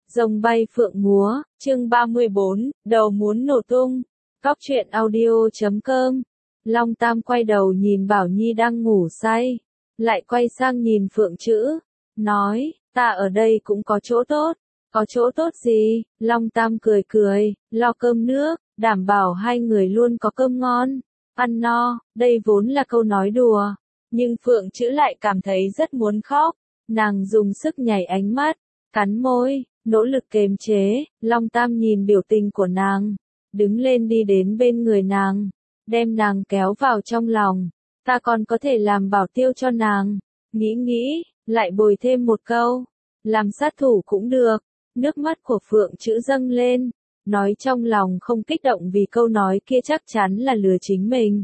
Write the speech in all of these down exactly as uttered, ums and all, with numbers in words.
Rồng bay phượng múa, chương ba mươi bốn, đầu muốn nổ tung. Cóc truyện audio chấm com. Long Tam quay đầu nhìn Bảo Nhi đang ngủ say, lại quay sang nhìn Phượng Trữ, nói, ta ở đây cũng có chỗ tốt. Có chỗ tốt gì? Long Tam cười cười, lo cơm nước, đảm bảo hai người luôn có cơm ngon, ăn no. Đây vốn là câu nói đùa, nhưng Phượng Trữ lại cảm thấy rất muốn khóc. Nàng dùng sức nhảy ánh mắt, cắn môi, nỗ lực kềm chế. Long Tam nhìn biểu tình của nàng, đứng lên đi đến bên người nàng, đem nàng kéo vào trong lòng. Ta còn có thể làm bảo tiêu cho nàng. Nghĩ nghĩ, lại bồi thêm một câu, làm sát thủ cũng được. Nước mắt của Phượng Trữ dâng lên, nói trong lòng không kích động vì câu nói kia chắc chắn là lừa chính mình.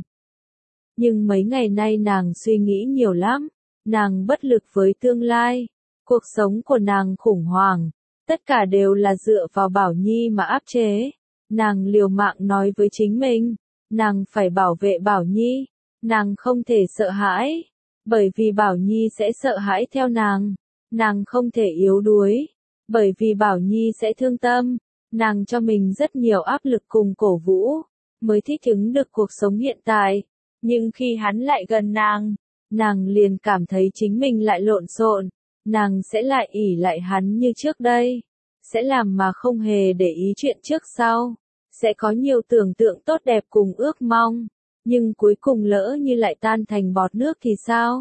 Nhưng mấy ngày nay nàng suy nghĩ nhiều lắm, nàng bất lực với tương lai, cuộc sống của nàng khủng hoảng, tất cả đều là dựa vào Bảo Nhi mà áp chế. Nàng liều mạng nói với chính mình, nàng phải bảo vệ Bảo Nhi, nàng không thể sợ hãi, bởi vì Bảo Nhi sẽ sợ hãi theo nàng. Nàng không thể yếu đuối, bởi vì Bảo Nhi sẽ thương tâm. Nàng cho mình rất nhiều áp lực cùng cổ vũ, mới thích ứng được cuộc sống hiện tại. Nhưng khi hắn lại gần nàng, nàng liền cảm thấy chính mình lại lộn xộn. Nàng sẽ lại ỷ lại hắn như trước đây, sẽ làm mà không hề để ý chuyện trước sau, sẽ có nhiều tưởng tượng tốt đẹp cùng ước mong, nhưng cuối cùng lỡ như lại tan thành bọt nước thì sao?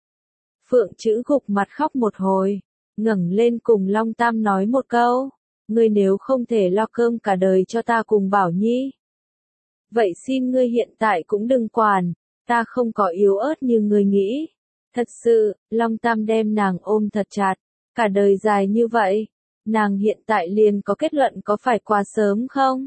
Phượng Trữ gục mặt khóc một hồi, ngẩng lên cùng Long Tam nói một câu, ngươi nếu không thể lo cơm cả đời cho ta cùng Bảo Nhi, vậy xin ngươi hiện tại cũng đừng quản, ta không có yếu ớt như ngươi nghĩ. Thật sự, Long Tam đem nàng ôm thật chặt, cả đời dài như vậy, nàng hiện tại liền có kết luận có phải quá sớm không?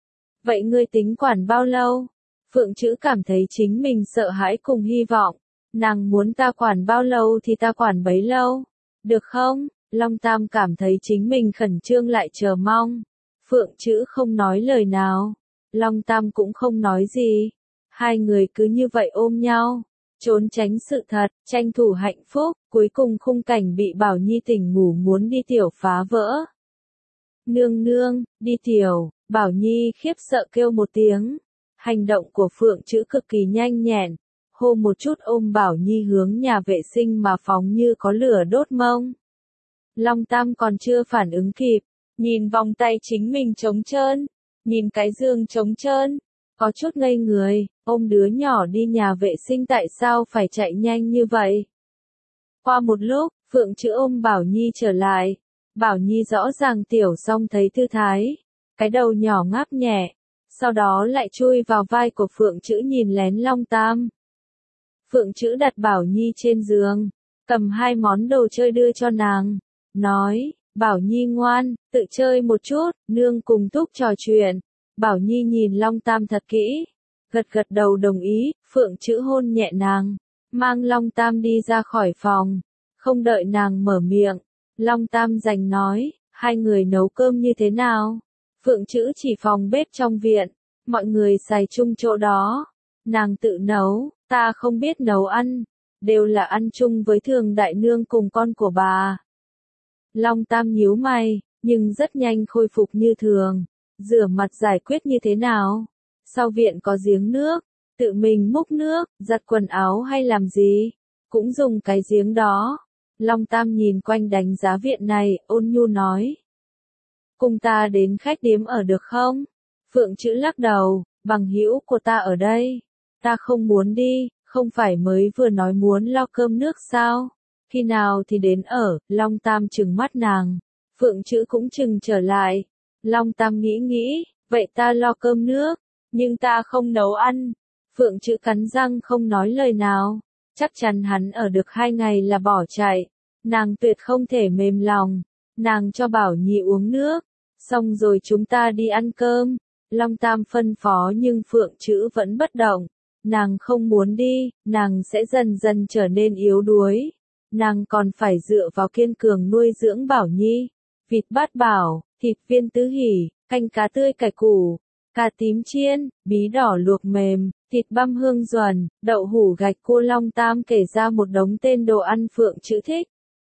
Vậy ngươi tính quản bao lâu? Phượng Trữ cảm thấy chính mình sợ hãi cùng hy vọng, nàng muốn ta quản bao lâu thì ta quản bấy lâu, được không? Long Tam cảm thấy chính mình khẩn trương lại chờ mong. Phượng Trữ không nói lời nào, Long Tam cũng không nói gì, hai người cứ như vậy ôm nhau, trốn tránh sự thật, tranh thủ hạnh phúc. Cuối cùng khung cảnh bị Bảo Nhi tỉnh ngủ muốn đi tiểu phá vỡ. Nương nương, đi tiểu. Bảo Nhi khiếp sợ kêu một tiếng. Hành động của Phượng Trữ cực kỳ nhanh nhẹn, hô một chút ôm Bảo Nhi hướng nhà vệ sinh mà phóng như có lửa đốt mông. Long Tam còn chưa phản ứng kịp, nhìn vòng tay chính mình trống trơn, nhìn cái giường trống trơn, có chút ngây người. Ôm đứa nhỏ đi nhà vệ sinh tại sao phải chạy nhanh như vậy? Qua một lúc, Phượng Trữ ôm Bảo Nhi trở lại. Bảo Nhi rõ ràng tiểu xong thấy thư thái, cái đầu nhỏ ngáp nhẹ, sau đó lại chui vào vai của Phượng Trữ nhìn lén Long Tam. Phượng Trữ đặt Bảo Nhi trên giường, cầm hai món đồ chơi đưa cho nàng, nói, Bảo Nhi ngoan, tự chơi một chút, nương cùng thúc trò chuyện. Bảo Nhi nhìn Long Tam thật kỹ, gật gật đầu đồng ý. Phượng Trữ hôn nhẹ nàng, mang Long Tam đi ra khỏi phòng, không đợi nàng mở miệng, Long Tam giành nói, hai người nấu cơm như thế nào? Phượng Trữ chỉ phòng bếp trong viện, mọi người xài chung chỗ đó, nàng tự nấu, ta không biết nấu ăn, đều là ăn chung với Thường đại nương cùng con của bà. Long Tam nhíu mày, nhưng rất nhanh khôi phục như thường. Rửa mặt giải quyết như thế nào? Sau viện có giếng nước, tự mình múc nước, giặt quần áo hay làm gì, cũng dùng cái giếng đó. Long Tam nhìn quanh đánh giá viện này, ôn nhu nói. Cùng ta đến khách điếm ở được không? Phượng Trữ lắc đầu, bằng hữu của ta ở đây. Ta không muốn đi, không phải mới vừa nói muốn lo cơm nước sao? Khi nào thì đến ở? Long Tam trừng mắt nàng. Phượng Trữ cũng trừng trở lại. Long Tam nghĩ nghĩ, vậy ta lo cơm nước, nhưng ta không nấu ăn. Phượng Trữ cắn răng không nói lời nào, chắc chắn hắn ở được hai ngày là bỏ chạy. Nàng tuyệt không thể mềm lòng, nàng cho Bảo Nhi uống nước, xong rồi chúng ta đi ăn cơm. Long Tam phân phó nhưng Phượng Trữ vẫn bất động, nàng không muốn đi, nàng sẽ dần dần trở nên yếu đuối. Nàng còn phải dựa vào kiên cường nuôi dưỡng Bảo Nhi. Vịt bát bảo, thịt viên tứ hỉ, canh cá tươi cải củ, cà tím chiên, bí đỏ luộc mềm, thịt băm hương duần, đậu hủ gạch cua. Long Tam kể ra một đống tên đồ ăn Phượng Trữ thích.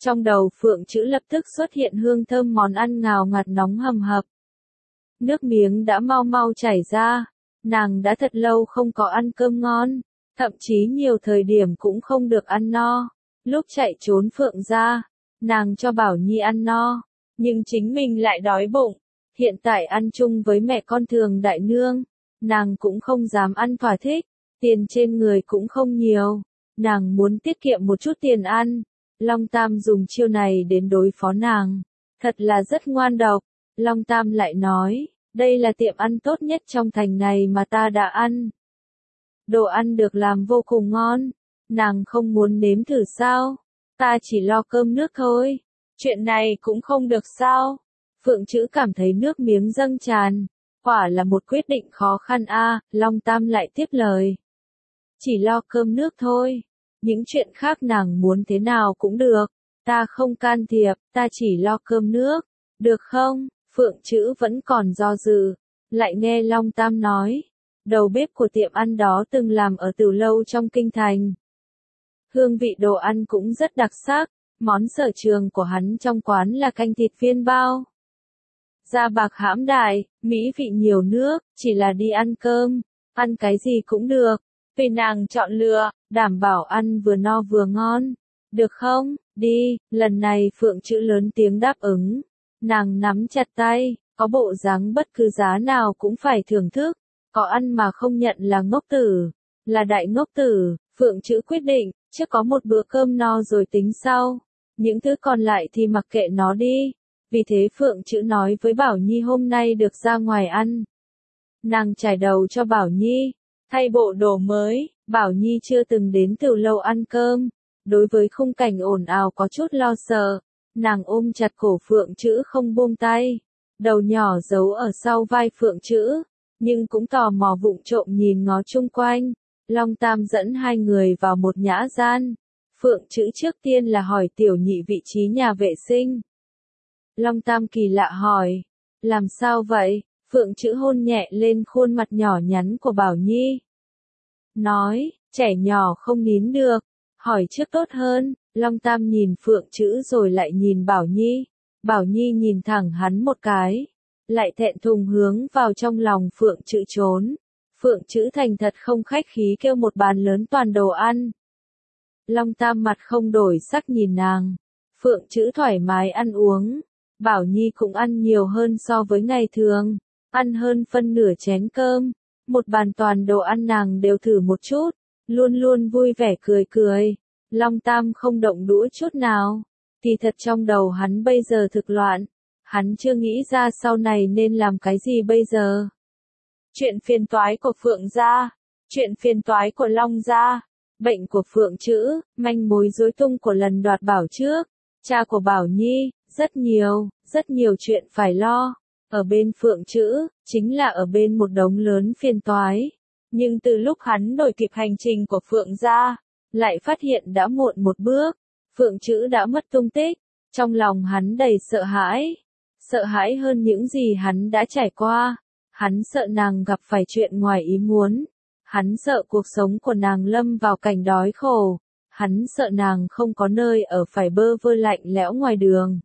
Trong đầu Phượng Chữ lập tức xuất hiện hương thơm món ăn ngào ngạt nóng hầm hập. Nước miếng đã mau mau chảy ra, nàng đã thật lâu không có ăn cơm ngon, thậm chí nhiều thời điểm cũng không được ăn no. Lúc chạy trốn Phượng gia, nàng cho Bảo Nhi ăn no, nhưng chính mình lại đói bụng. Hiện tại ăn chung với mẹ con Thường đại nương, nàng cũng không dám ăn thỏa thích, tiền trên người cũng không nhiều, nàng muốn tiết kiệm một chút tiền ăn. Long Tam dùng chiêu này đến đối phó nàng, thật là rất ngoan độc. Long Tam lại nói, đây là tiệm ăn tốt nhất trong thành này mà ta đã ăn. Đồ ăn được làm vô cùng ngon, nàng không muốn nếm thử sao? Ta chỉ lo cơm nước thôi, chuyện này cũng không được sao? Phượng Chữ cảm thấy nước miếng dâng tràn, quả là một quyết định khó khăn a. À, Long Tam lại tiếp lời. Chỉ lo cơm nước thôi, những chuyện khác nàng muốn thế nào cũng được, ta không can thiệp, ta chỉ lo cơm nước, được không? Phượng Chữ vẫn còn do dự, lại nghe Long Tam nói, đầu bếp của tiệm ăn đó từng làm ở Từ Lâu trong kinh thành. Hương vị đồ ăn cũng rất đặc sắc, món sở trường của hắn trong quán là canh thịt viên bao. Da bạc hãm đại, mỹ vị nhiều nước, chỉ là đi ăn cơm, ăn cái gì cũng được, tùy nàng chọn lựa, đảm bảo ăn vừa no vừa ngon. Được không? Đi, lần này Phượng Chữ lớn tiếng đáp ứng. Nàng nắm chặt tay, có bộ dáng bất cứ giá nào cũng phải thưởng thức, có ăn mà không nhận là ngốc tử, là đại ngốc tử. Phượng Chữ quyết định, trước có một bữa cơm no rồi tính sau, những thứ còn lại thì mặc kệ nó đi. Vì thế Phượng Chữ nói với Bảo Nhi hôm nay được ra ngoài ăn. Nàng trải đầu cho Bảo Nhi, thay bộ đồ mới. Bảo Nhi chưa từng đến Từ Lâu ăn cơm, đối với khung cảnh ồn ào có chút lo sợ. Nàng ôm chặt cổ Phượng Chữ không buông tay, đầu nhỏ giấu ở sau vai Phượng Chữ, nhưng cũng tò mò vụng trộm nhìn ngó chung quanh. Long Tam dẫn hai người vào một nhã gian. Phượng Chữ trước tiên là hỏi tiểu nhị vị trí nhà vệ sinh. Long Tam kỳ lạ hỏi, làm sao vậy? Phượng Chữ hôn nhẹ lên khuôn mặt nhỏ nhắn của Bảo Nhi. Nói, trẻ nhỏ không nín được, hỏi trước tốt hơn. Long Tam nhìn Phượng Chữ rồi lại nhìn Bảo Nhi. Bảo Nhi nhìn thẳng hắn một cái, lại thẹn thùng hướng vào trong lòng Phượng Chữ trốn. Phượng Chữ thành thật không khách khí kêu một bàn lớn toàn đồ ăn. Long Tam mặt không đổi sắc nhìn nàng. Phượng Chữ thoải mái ăn uống. Bảo Nhi cũng ăn nhiều hơn so với ngày thường, ăn hơn phân nửa chén cơm. Một bàn toàn đồ ăn nàng đều thử một chút, luôn luôn vui vẻ cười cười. Long Tam không động đũa chút nào, thì thật trong đầu hắn bây giờ thực loạn, hắn chưa nghĩ ra sau này nên làm cái gì bây giờ. Chuyện phiền toái của Phượng gia, chuyện phiền toái của Long gia, bệnh của Phượng Chữ, manh mối rối tung của lần đoạt bảo trước, cha của Bảo Nhi, rất nhiều, rất nhiều chuyện phải lo. Ở bên Phượng Chữ, chính là ở bên một đống lớn phiền toái. Nhưng từ lúc hắn đổi kịp hành trình của Phượng gia, lại phát hiện đã muộn một bước. Phượng Chữ đã mất tung tích, trong lòng hắn đầy sợ hãi. Sợ hãi hơn những gì hắn đã trải qua. Hắn sợ nàng gặp phải chuyện ngoài ý muốn. Hắn sợ cuộc sống của nàng lâm vào cảnh đói khổ. Hắn sợ nàng không có nơi ở phải bơ vơ lạnh lẽo ngoài đường.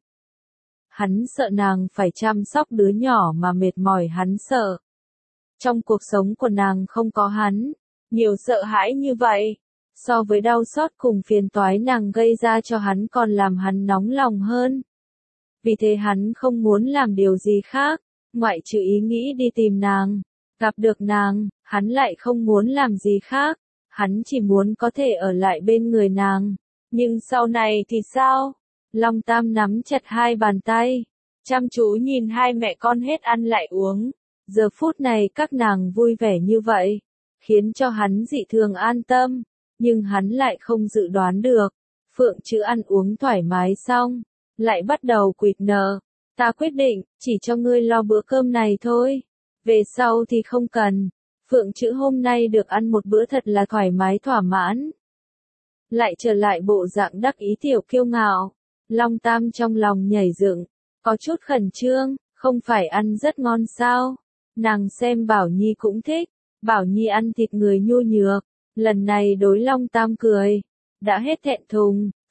Hắn sợ nàng phải chăm sóc đứa nhỏ mà mệt mỏi, hắn sợ. Trong cuộc sống của nàng không có hắn, nhiều sợ hãi như vậy. So với đau xót cùng phiền toái nàng gây ra cho hắn còn làm hắn nóng lòng hơn. Vì thế hắn không muốn làm điều gì khác, ngoại trừ ý nghĩ đi tìm nàng. Gặp được nàng, hắn lại không muốn làm gì khác. Hắn chỉ muốn có thể ở lại bên người nàng. Nhưng sau này thì sao? Long Tam nắm chặt hai bàn tay, chăm chú nhìn hai mẹ con hết ăn lại uống. Giờ phút này các nàng vui vẻ như vậy, khiến cho hắn dị thường an tâm. Nhưng hắn lại không dự đoán được. Phượng Chữ ăn uống thoải mái xong, lại bắt đầu quỵt nợ. Ta quyết định, chỉ cho ngươi lo bữa cơm này thôi. Về sau thì không cần. Phượng Chữ hôm nay được ăn một bữa thật là thoải mái thỏa mãn. Lại trở lại bộ dạng đắc ý tiểu kiêu ngạo. Long Tam trong lòng nhảy dựng, có chút khẩn trương, không phải ăn rất ngon sao? Nàng xem Bảo Nhi cũng thích, Bảo Nhi ăn thịt người nhu nhược, lần này đối Long Tam cười, đã hết thẹn thùng.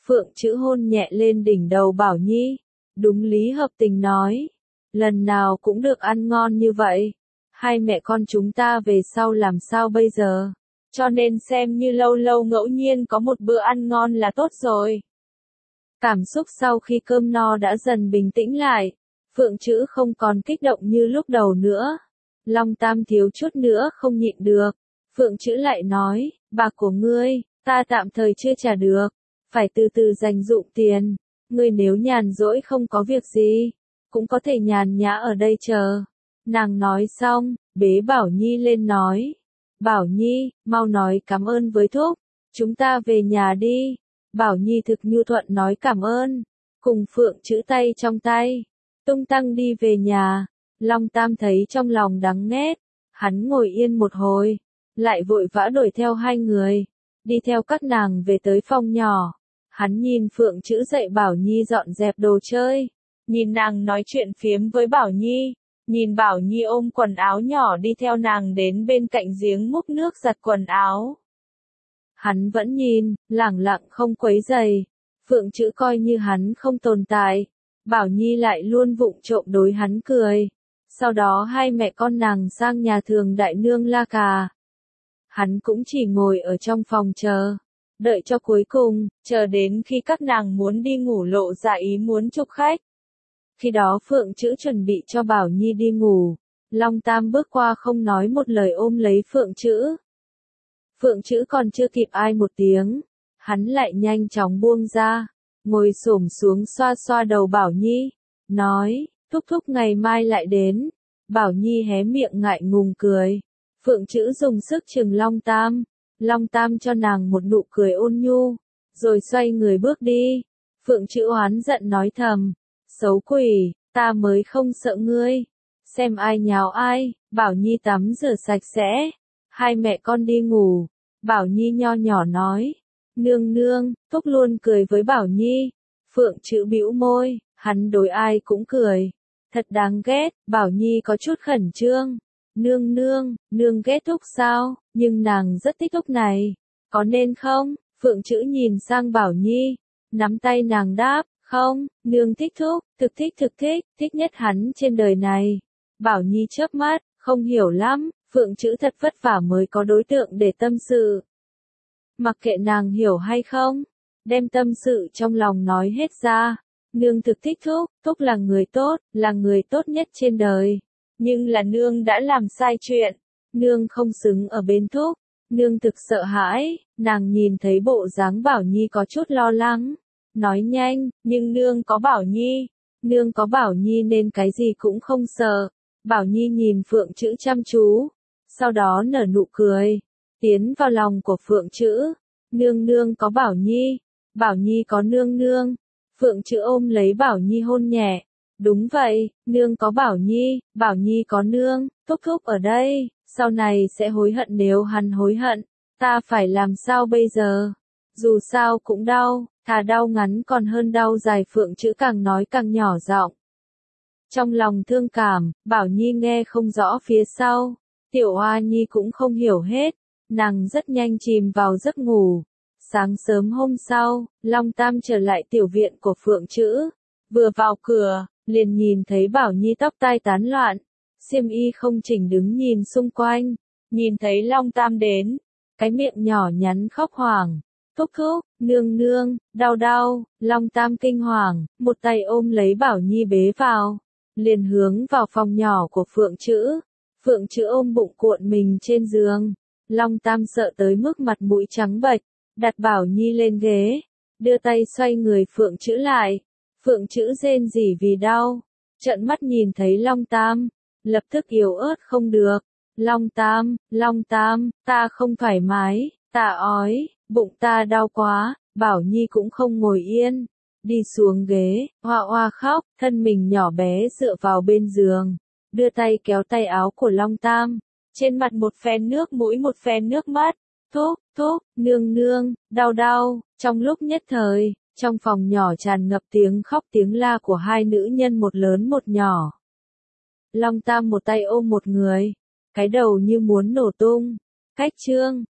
Phượng Chữ hôn nhẹ lên đỉnh đầu Bảo Nhi. Đúng lý hợp tình nói. Lần nào cũng được ăn ngon như vậy. Hai mẹ con chúng ta về sau làm sao bây giờ? Cho nên xem như lâu lâu ngẫu nhiên có một bữa ăn ngon là tốt rồi. Cảm xúc sau khi cơm no đã dần bình tĩnh lại. Phượng Chữ không còn kích động như lúc đầu nữa. Long Tam thiếu chút nữa không nhịn được. Phượng Chữ lại nói, bạc của ngươi, ta tạm thời chưa trả được. Phải từ từ dành dụm tiền. Ngươi nếu nhàn rỗi không có việc gì, cũng có thể nhàn nhã ở đây chờ. Nàng nói xong, bế Bảo Nhi lên nói. Bảo Nhi, mau nói cảm ơn với thúc. Chúng ta về nhà đi. Bảo Nhi thực nhu thuận nói cảm ơn. Cùng Phượng Chữ tay trong tay. Tung tăng đi về nhà. Long Tam thấy trong lòng đắng nghét. Hắn ngồi yên một hồi. Lại vội vã đuổi theo hai người. Đi theo các nàng về tới phòng nhỏ. Hắn nhìn Phượng Chữ dạy Bảo Nhi dọn dẹp đồ chơi. Nhìn nàng nói chuyện phiếm với Bảo Nhi. Nhìn Bảo Nhi ôm quần áo nhỏ đi theo nàng đến bên cạnh giếng múc nước giặt quần áo. Hắn vẫn nhìn, lẳng lặng không quấy giày. Phượng Chữ coi như hắn không tồn tại. Bảo Nhi lại luôn vụng trộm đối hắn cười. Sau đó hai mẹ con nàng sang nhà thường đại nương La Cà. Hắn cũng chỉ ngồi ở trong phòng chờ. Đợi cho cuối cùng, chờ đến khi các nàng muốn đi ngủ lộ ra ý muốn chụp khách. Khi đó Phượng Chữ chuẩn bị cho Bảo Nhi đi ngủ. Long Tam bước qua không nói một lời ôm lấy Phượng Chữ. Phượng Chữ còn chưa kịp ai một tiếng. Hắn lại nhanh chóng buông ra. Ngồi xổm xuống xoa xoa đầu Bảo Nhi. Nói, thúc thúc ngày mai lại đến. Bảo Nhi hé miệng ngại ngùng cười. Phượng Chữ dùng sức chừng Long Tam. Long Tam cho nàng một nụ cười ôn nhu. Rồi xoay người bước đi. Phượng Chữ oán giận nói thầm. Xấu quỷ, ta mới không sợ ngươi. Xem ai nháo ai. Bảo Nhi tắm rửa sạch sẽ. Hai mẹ con đi ngủ. Bảo Nhi nho nhỏ nói. Nương nương, thúc luôn cười với Bảo Nhi. Phượng Chữ bĩu môi, hắn đối ai cũng cười. Thật đáng ghét, Bảo Nhi có chút khẩn trương. Nương nương, nương ghét thúc sao, nhưng nàng rất thích thúc này. Có nên không? Phượng Chữ nhìn sang Bảo Nhi. Nắm tay nàng đáp, không, nương thích thúc, thực thích thực thích, thích nhất hắn trên đời này. Bảo Nhi chớp mắt, không hiểu lắm, Phượng Chữ thật vất vả mới có đối tượng để tâm sự. Mặc kệ nàng hiểu hay không, đem tâm sự trong lòng nói hết ra. Nương thực thích thúc, thúc là người tốt, là người tốt nhất trên đời. Nhưng là nương đã làm sai chuyện. Nương không xứng ở bên thúc. Nương thực sợ hãi, nàng nhìn thấy bộ dáng Bảo Nhi có chút lo lắng. Nói nhanh, nhưng nương có Bảo Nhi. Nương có Bảo Nhi nên cái gì cũng không sợ. Bảo Nhi nhìn Phượng Chữ chăm chú. Sau đó nở nụ cười. Tiến vào lòng của Phượng Chữ. Nương nương có Bảo Nhi. Bảo Nhi có nương nương. Phượng Chữ ôm lấy Bảo Nhi hôn nhẹ. Đúng vậy, nương có Bảo Nhi, Bảo Nhi có nương, thúc thúc ở đây, sau này sẽ hối hận nếu hắn hối hận. Ta phải làm sao bây giờ? Dù sao cũng đau, thà đau ngắn còn hơn đau dài. Phượng Chữ càng nói càng nhỏ giọng. Trong lòng thương cảm, Bảo Nhi nghe không rõ phía sau. Tiểu Oa Nhi cũng không hiểu hết. Nàng rất nhanh chìm vào giấc ngủ. Sáng sớm hôm sau, Long Tam trở lại tiểu viện của Phượng Chữ. Vừa vào cửa, liền nhìn thấy Bảo Nhi tóc tai tán loạn. Xiêm y không chỉnh đứng nhìn xung quanh. Nhìn thấy Long Tam đến. Cái miệng nhỏ nhắn khóc hoảng. Thúc thúc, nương nương, đau đau. Long Tam kinh hoàng, một tay ôm lấy Bảo Nhi bế vào. Liền hướng vào phòng nhỏ của Phượng Chữ. Phượng Chữ ôm bụng cuộn mình trên giường. Long Tam sợ tới mức mặt mũi trắng bệch. Đặt Bảo Nhi lên ghế. Đưa tay xoay người Phượng Chữ lại. Phượng Chữ rên rỉ vì đau. Trợn mắt nhìn thấy Long Tam. Lập tức yếu ớt không được. Long Tam, Long Tam, ta không thoải mái, ta ói, bụng ta đau quá. Bảo Nhi cũng không ngồi yên. Đi xuống ghế, oa oa khóc, thân mình nhỏ bé dựa vào bên giường. Đưa tay kéo tay áo của Long Tam. Trên mặt một phen nước mũi một phen nước mắt. Thúc, thúc, nương nương, đau đau. Trong lúc nhất thời, trong phòng nhỏ tràn ngập tiếng khóc tiếng la của hai nữ nhân, một lớn một nhỏ. Long Tam một tay ôm một người. Cái đầu như muốn nổ tung. Cách chương